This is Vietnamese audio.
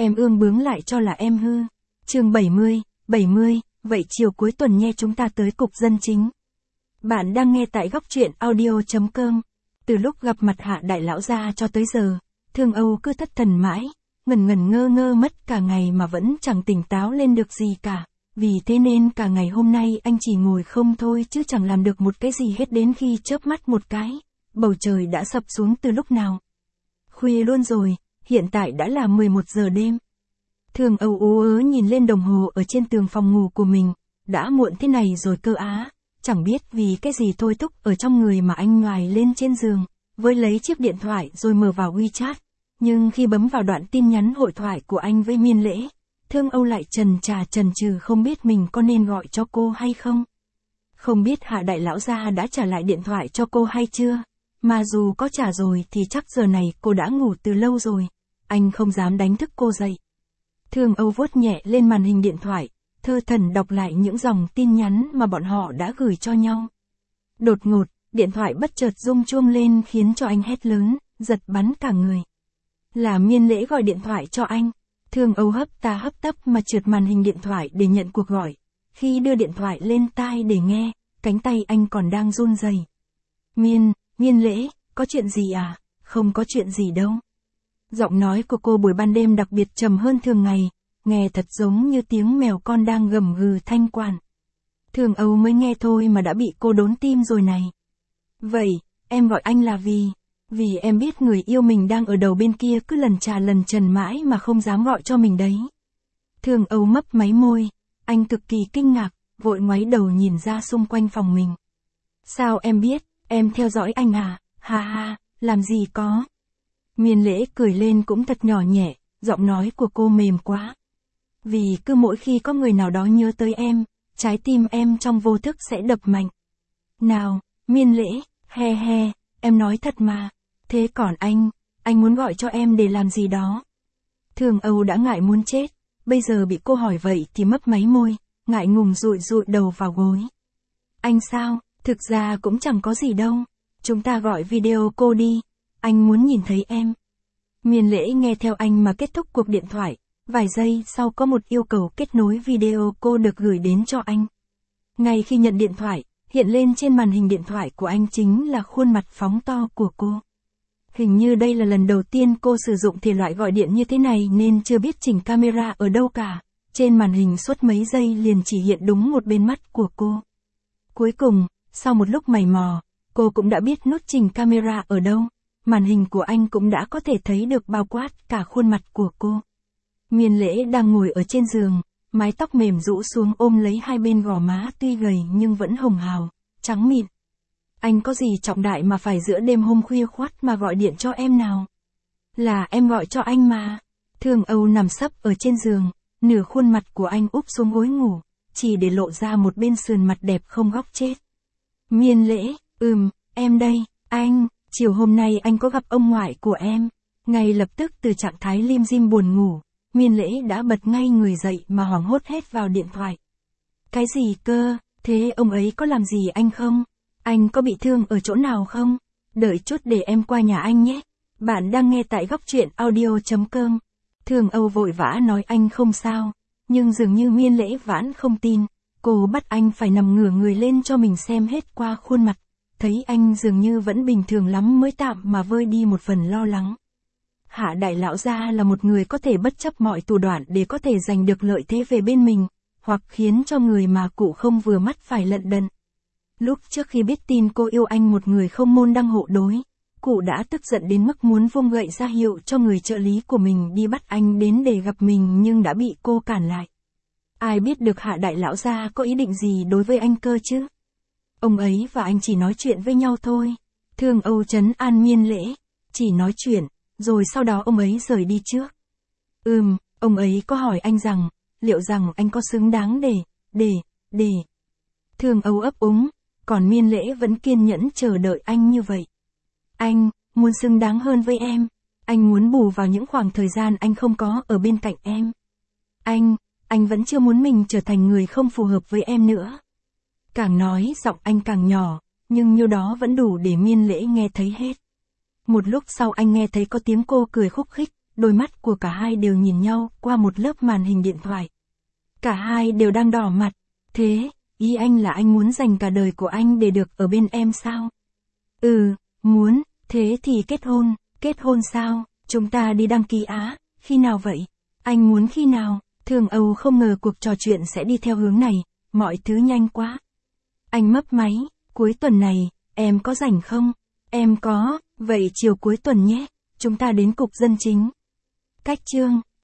em ương bướng lại cho là em hư. Chương 70, vậy chiều cuối tuần nhé chúng ta tới cục dân chính. Bạn đang nghe tại góc truyện audio.com. Từ lúc gặp mặt Hạ đại lão gia cho tới giờ, Thương Âu cứ thất thần mãi, ngần ngơ ngơ mất cả ngày mà vẫn chẳng tỉnh táo lên được gì cả. Vì thế nên cả ngày hôm nay anh chỉ ngồi không thôi chứ chẳng làm được một cái gì hết, đến khi chớp mắt một cái, bầu trời đã sập xuống từ lúc nào. Khuya luôn rồi, hiện tại đã là 11 giờ đêm. Thương Âu ú ớ nhìn lên đồng hồ ở trên tường phòng ngủ của mình, đã muộn thế này rồi cơ á, chẳng biết vì cái gì thôi thúc ở trong người mà anh nhoài lên trên giường, với lấy chiếc điện thoại rồi mở vào WeChat. Nhưng khi bấm vào đoạn tin nhắn hội thoại của anh với Miên Lễ, Thương Âu lại chần chừ không biết mình có nên gọi cho cô hay không. Không biết Hạ đại lão gia đã trả lại điện thoại cho cô hay chưa, mà dù có trả rồi thì chắc giờ này cô đã ngủ từ lâu rồi, anh không dám đánh thức cô dậy. Thương Âu vuốt nhẹ lên màn hình điện thoại, thơ thẩn đọc lại những dòng tin nhắn mà bọn họ đã gửi cho nhau. Đột ngột, điện thoại bất chợt rung chuông lên khiến cho anh hét lớn, giật bắn cả người. Là Miên Lễ gọi điện thoại cho anh. Thương Âu hấp tấp mà trượt màn hình điện thoại để nhận cuộc gọi. Khi đưa điện thoại lên tai để nghe, cánh tay anh còn đang run rẩy. Miên Lễ, có chuyện gì à? Không có chuyện gì đâu. Giọng nói của cô buổi ban đêm đặc biệt trầm hơn thường ngày, nghe thật giống như tiếng mèo con đang gầm gừ thanh quản. Thương Âu mới nghe thôi mà đã bị cô đốn tim rồi này. Vậy, em gọi anh là vì em biết người yêu mình đang ở đầu bên kia cứ lần trần mãi mà không dám gọi cho mình đấy. Thương Âu mấp máy môi, anh cực kỳ kinh ngạc, vội ngoáy đầu nhìn ra xung quanh phòng mình. Sao em biết, em theo dõi anh à, ha, làm gì có. Miên Lễ cười lên cũng thật nhỏ nhẹ, giọng nói của cô mềm quá. Vì cứ mỗi khi có người nào đó nhớ tới em, trái tim em trong vô thức sẽ đập mạnh. Nào, Miên Lễ, he, em nói thật mà. Thế còn anh muốn gọi cho em để làm gì đó? Thương Âu đã ngại muốn chết, bây giờ bị cô hỏi vậy thì mấp máy môi, ngại ngùng dụi đầu vào gối. Anh sao, thực ra cũng chẳng có gì đâu, chúng ta gọi video cô đi, anh muốn nhìn thấy em. Miên Lễ nghe theo anh mà kết thúc cuộc điện thoại, vài giây sau có một yêu cầu kết nối video cô được gửi đến cho anh. Ngay khi nhận điện thoại, hiện lên trên màn hình điện thoại của anh chính là khuôn mặt phóng to của cô. Hình như đây là lần đầu tiên cô sử dụng thể loại gọi điện như thế này nên chưa biết chỉnh camera ở đâu cả. Trên màn hình suốt mấy giây liền chỉ hiện đúng một bên mắt của cô. Cuối cùng, sau một lúc mày mò, cô cũng đã biết nút chỉnh camera ở đâu. Màn hình của anh cũng đã có thể thấy được bao quát cả khuôn mặt của cô. Miên Lễ đang ngồi ở trên giường, mái tóc mềm rũ xuống ôm lấy hai bên gò má tuy gầy nhưng vẫn hồng hào, trắng mịn. Anh có gì trọng đại mà phải giữa đêm hôm khuya khoắt mà gọi điện cho em nào? Là em gọi cho anh mà. Thương Âu nằm sấp ở trên giường, nửa khuôn mặt của anh úp xuống gối ngủ, chỉ để lộ ra một bên sườn mặt đẹp không góc chết. Miên Lễ, em đây, anh, chiều hôm nay anh có gặp ông ngoại của em. Ngay lập tức từ trạng thái lim dim buồn ngủ, Miên Lễ đã bật ngay người dậy mà hoảng hốt hết vào điện thoại. Cái gì cơ, thế ông ấy có làm gì anh không? Anh có bị thương ở chỗ nào không? Đợi chút để em qua nhà anh nhé. Bạn đang nghe tại góc truyện audio.com. Thương Âu vội vã nói anh không sao, nhưng dường như Miên Lễ vẫn không tin. Cô bắt anh phải nằm ngửa người lên cho mình xem hết qua khuôn mặt. Thấy anh dường như vẫn bình thường lắm mới tạm mà vơi đi một phần lo lắng. Hạ đại lão gia là một người có thể bất chấp mọi thủ đoạn để có thể giành được lợi thế về bên mình, hoặc khiến cho người mà cụ không vừa mắt phải lận đận. Lúc trước khi biết tin cô yêu anh một người không môn đăng hộ đối, cụ đã tức giận đến mức muốn vung gậy ra hiệu cho người trợ lý của mình đi bắt anh đến để gặp mình nhưng đã bị cô cản lại. Ai biết được Hạ đại lão gia có ý định gì đối với anh cơ chứ? Ông ấy và anh chỉ nói chuyện với nhau thôi. Thương Âu trấn an Miên Lễ, chỉ nói chuyện, rồi sau đó ông ấy rời đi trước. Ông ấy có hỏi anh rằng, liệu rằng anh có xứng đáng để. Thương Âu ấp úng, còn Miên Lễ vẫn kiên nhẫn chờ đợi anh như vậy. Anh muốn xứng đáng hơn với em. Anh muốn bù vào những khoảng thời gian anh không có ở bên cạnh em. Anh vẫn chưa muốn mình trở thành người không phù hợp với em nữa. Càng nói giọng anh càng nhỏ, nhưng nhiêu đó vẫn đủ để Miên Lễ nghe thấy hết. Một lúc sau anh nghe thấy có tiếng cô cười khúc khích, đôi mắt của cả hai đều nhìn nhau qua một lớp màn hình điện thoại. Cả hai đều đang đỏ mặt. Thế, ý anh là anh muốn dành cả đời của anh để được ở bên em sao? Ừ, muốn, thế thì kết hôn sao? Chúng ta đi đăng ký á, khi nào vậy? Anh muốn khi nào? Thường Âu không ngờ cuộc trò chuyện sẽ đi theo hướng này, mọi thứ nhanh quá. Anh mấp máy, cuối tuần này, em có rảnh không? Em có, vậy chiều cuối tuần nhé, chúng ta đến cục dân chính. Cách chương